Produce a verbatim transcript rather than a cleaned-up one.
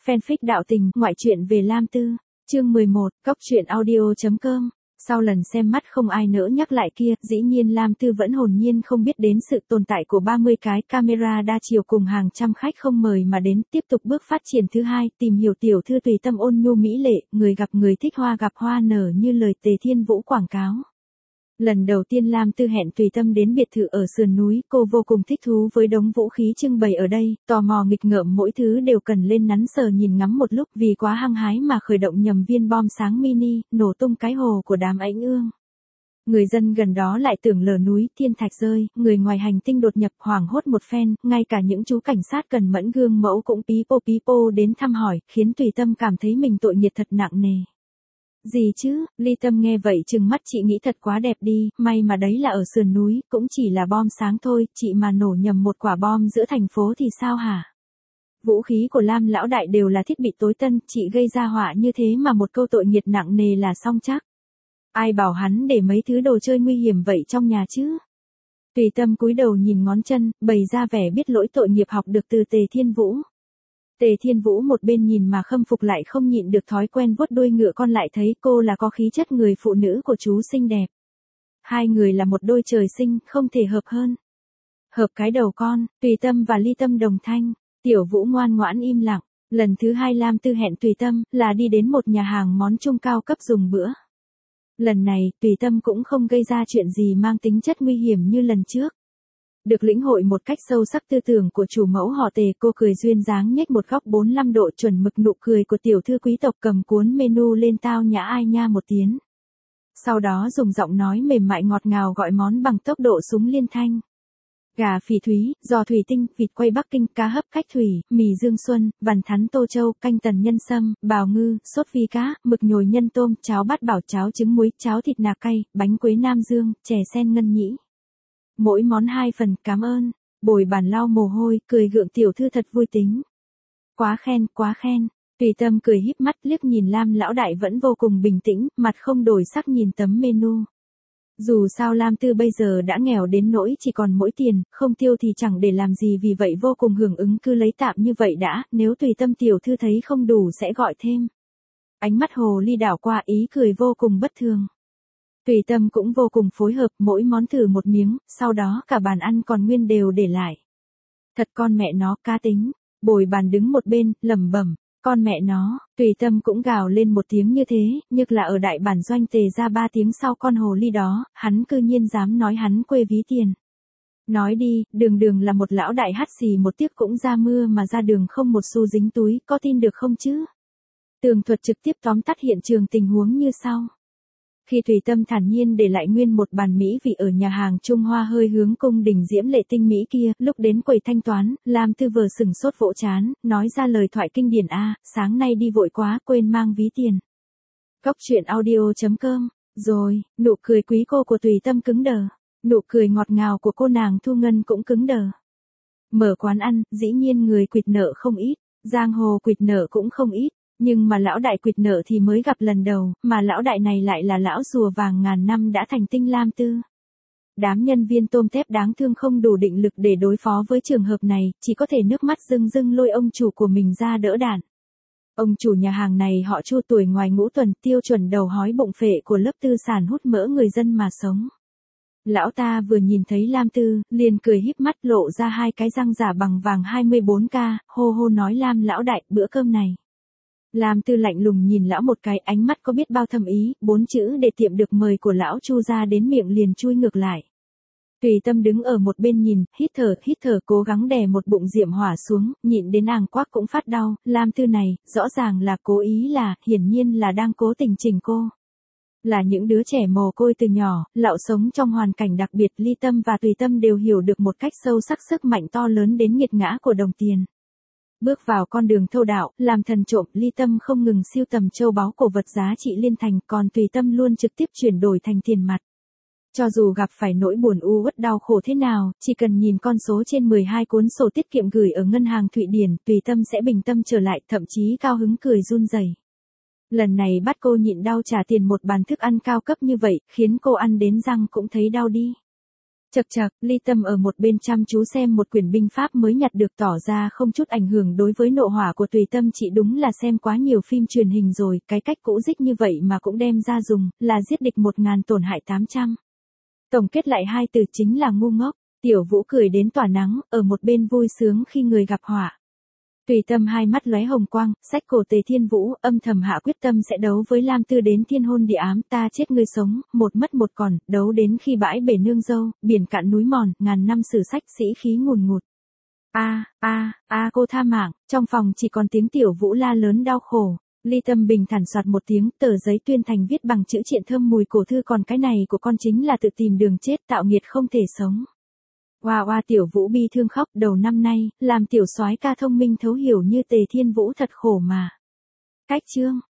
Fanfic đạo tình, ngoại truyện về Lam Tư, chương mười một, cóc truyện audio chấm com. Sau lần xem mắt không ai nỡ nhắc lại kia, dĩ nhiên Lam Tư vẫn hồn nhiên không biết đến sự tồn tại của ba mươi cái camera đa chiều cùng hàng trăm khách không mời mà đến, tiếp tục bước phát triển thứ hai, tìm hiểu tiểu thư tùy tâm ôn nhu mỹ lệ, người gặp người thích hoa gặp hoa nở như lời Tề Thiên Vũ quảng cáo. Lần đầu tiên Lam Tư hẹn tùy tâm đến biệt thự ở sườn núi, cô vô cùng thích thú với đống vũ khí trưng bày ở đây, tò mò nghịch ngợm mỗi thứ đều cần lên nắn sờ nhìn ngắm một lúc, vì quá hăng hái mà khởi động nhầm viên bom sáng mini, nổ tung cái hồ của đám ánh ương. Người dân gần đó lại tưởng lở núi, thiên thạch rơi, người ngoài hành tinh đột nhập hoảng hốt một phen, ngay cả những chú cảnh sát cần mẫn gương mẫu cũng pí pô pí pô đến thăm hỏi, khiến tùy tâm cảm thấy mình tội nghiệp thật nặng nề. Gì chứ, Ly Tâm nghe vậy trừng mắt, chị nghĩ thật quá đẹp đi, may mà đấy là ở sườn núi, cũng chỉ là bom sáng thôi, chị mà nổ nhầm một quả bom giữa thành phố thì sao hả? Vũ khí của Lam lão đại đều là thiết bị tối tân, chị gây ra họa như thế mà một câu tội nghiệp nặng nề là xong chắc. Ai bảo hắn để mấy thứ đồ chơi nguy hiểm vậy trong nhà chứ? Tùy Tâm cúi đầu nhìn ngón chân, bày ra vẻ biết lỗi tội nghiệp học được từ Tề Thiên Vũ. Tề Thiên Vũ một bên nhìn mà khâm phục lại không nhịn được thói quen vuốt đuôi ngựa con, lại thấy cô là có khí chất người phụ nữ của chú xinh đẹp. Hai người là một đôi trời sinh, không thể hợp hơn. Hợp cái đầu con, Tùy Tâm và Ly Tâm đồng thanh, Tiểu Vũ ngoan ngoãn im lặng. Lần thứ hai Lam Tư hẹn Tùy Tâm là đi đến một nhà hàng món trung cao cấp dùng bữa. Lần này, Tùy Tâm cũng không gây ra chuyện gì mang tính chất nguy hiểm như lần trước. Được lĩnh hội một cách sâu sắc tư tưởng của chủ mẫu họ Tề, cô cười duyên dáng nhếch một góc bốn mươi lăm độ chuẩn mực, nụ cười của tiểu thư quý tộc cầm cuốn menu lên tao nhã ai nha một tiếng. Sau đó dùng giọng nói mềm mại ngọt ngào gọi món bằng tốc độ súng liên thanh. Gà phỉ thúy, giò thủy tinh, vịt quay Bắc Kinh, cá hấp cách thủy, mì Dương Xuân, vằn thắn Tô Châu, canh tần nhân sâm, bào ngư, sốt vi cá, mực nhồi nhân tôm, cháo bát bảo, cháo trứng muối, cháo thịt nạc cay, bánh quế Nam Dương, chè sen ngân nhĩ. Mỗi món hai phần, cảm ơn. Bồi bàn lau mồ hôi, cười gượng tiểu thư thật vui tính. Quá khen, quá khen. Tùy Tâm cười híp mắt liếc nhìn Lam lão đại vẫn vô cùng bình tĩnh, mặt không đổi sắc nhìn tấm menu. Dù sao Lam Tư bây giờ đã nghèo đến nỗi chỉ còn mỗi tiền, không tiêu thì chẳng để làm gì, vì vậy vô cùng hưởng ứng, cứ lấy tạm như vậy đã, nếu Tùy Tâm tiểu thư thấy không đủ sẽ gọi thêm. Ánh mắt hồ ly đảo qua, ý cười vô cùng bất thường. Tùy Tâm cũng vô cùng phối hợp, mỗi món thử một miếng, sau đó cả bàn ăn còn nguyên đều để lại. Thật con mẹ nó cá tính. Bồi bàn đứng một bên, lẩm bẩm, con mẹ nó. Tùy Tâm cũng gào lên một tiếng như thế, nhưng là ở đại bản doanh Tề ra ba tiếng sau con hồ ly đó, hắn cư nhiên dám nói hắn quê ví tiền. Nói đi, đường đường là một lão đại hắt xì một tiếc cũng ra mưa mà ra đường không một xu dính túi, có tin được không chứ? Tường thuật trực tiếp tóm tắt hiện trường tình huống như sau. Khi Tùy Tâm thản nhiên để lại nguyên một bàn mỹ vị ở nhà hàng Trung Hoa hơi hướng cung đình diễm lệ tinh mỹ kia, lúc đến quầy thanh toán, Lam Tư vờ sừng sốt vỗ chán, nói ra lời thoại kinh điển a, sáng nay đi vội quá quên mang ví tiền. Cóc truyện audio chấm com, rồi, nụ cười quý cô của Tùy Tâm cứng đờ, nụ cười ngọt ngào của cô nàng Thu Ngân cũng cứng đờ. Mở quán ăn, dĩ nhiên người quỵt nợ không ít, giang hồ quỵt nợ cũng không ít. Nhưng mà lão đại quỵt nợ thì mới gặp lần đầu, mà lão đại này lại là lão rùa vàng ngàn năm đã thành tinh Lam Tư. Đám nhân viên tôm tép đáng thương không đủ định lực để đối phó với trường hợp này, chỉ có thể nước mắt rưng rưng lôi ông chủ của mình ra đỡ đạn. Ông chủ nhà hàng này họ Chu, tuổi ngoài ngũ tuần, tiêu chuẩn đầu hói bụng phệ của lớp tư sản hút mỡ người dân mà sống. Lão ta vừa nhìn thấy Lam Tư, liền cười híp mắt lộ ra hai cái răng giả bằng vàng hai mươi bốn K, hô hô nói Lam lão đại, bữa cơm này. Lam Tư lạnh lùng nhìn lão một cái, ánh mắt có biết bao thâm ý, bốn chữ để tiệm được mời của lão Chu ra đến miệng liền chui ngược lại. Tùy Tâm đứng ở một bên nhìn, hít thở, hít thở cố gắng đè một bụng diệm hỏa xuống, nhịn đến àng quác cũng phát đau. Lam Tư này, rõ ràng là cố ý, là, hiển nhiên là đang cố tình chỉnh cô. Là những đứa trẻ mồ côi từ nhỏ, lạo sống trong hoàn cảnh đặc biệt, Ly Tâm và Tùy Tâm đều hiểu được một cách sâu sắc sức mạnh to lớn đến nghiệt ngã của đồng tiền. Bước vào con đường thâu đạo, làm thần trộm, Ly Tâm không ngừng siêu tầm châu báu cổ vật giá trị liên thành, còn Tùy Tâm luôn trực tiếp chuyển đổi thành tiền mặt. Cho dù gặp phải nỗi buồn u uất đau khổ thế nào, chỉ cần nhìn con số trên mười hai cuốn sổ tiết kiệm gửi ở ngân hàng Thụy Điển, Tùy Tâm sẽ bình tâm trở lại, thậm chí cao hứng cười run rẩy. Lần này bắt cô nhịn đau trả tiền một bàn thức ăn cao cấp như vậy, khiến cô ăn đến răng cũng thấy đau đi. Chậc chậc, Ly Tâm ở một bên chăm chú xem một quyển binh pháp mới nhặt được, tỏ ra không chút ảnh hưởng đối với nộ hỏa của Tùy Tâm. Chị đúng là xem quá nhiều phim truyền hình rồi, cái cách cũ dích như vậy mà cũng đem ra dùng, là giết địch một ngàn tổn hại tám trăm. Tổng kết lại hai từ chính là ngu ngốc. Tiểu Vũ cười đến tỏa nắng, ở một bên vui sướng khi người gặp họa. Tùy Tâm hai mắt lóe hồng quang, xách cổ Tề Thiên Vũ, âm thầm hạ quyết tâm sẽ đấu với Lam Tư đến thiên hôn địa ám, ta chết ngươi sống, một mất một còn, đấu đến khi bãi bể nương dâu, biển cạn núi mòn, ngàn năm sử sách, sĩ khí ngùn ngụt. A, a, a cô tha mạng, trong phòng chỉ còn tiếng Tiểu Vũ la lớn đau khổ. Ly Tâm bình thản soạt một tiếng, tờ giấy tuyên thành viết bằng chữ triện thơm mùi cổ thư, còn cái này của con chính là tự tìm đường chết, tạo nghiệt không thể sống. Oa oa, Tiểu Vũ bi thương khóc, đầu năm nay, làm tiểu soái ca thông minh thấu hiểu như Tề Thiên Vũ thật khổ mà. Cách chương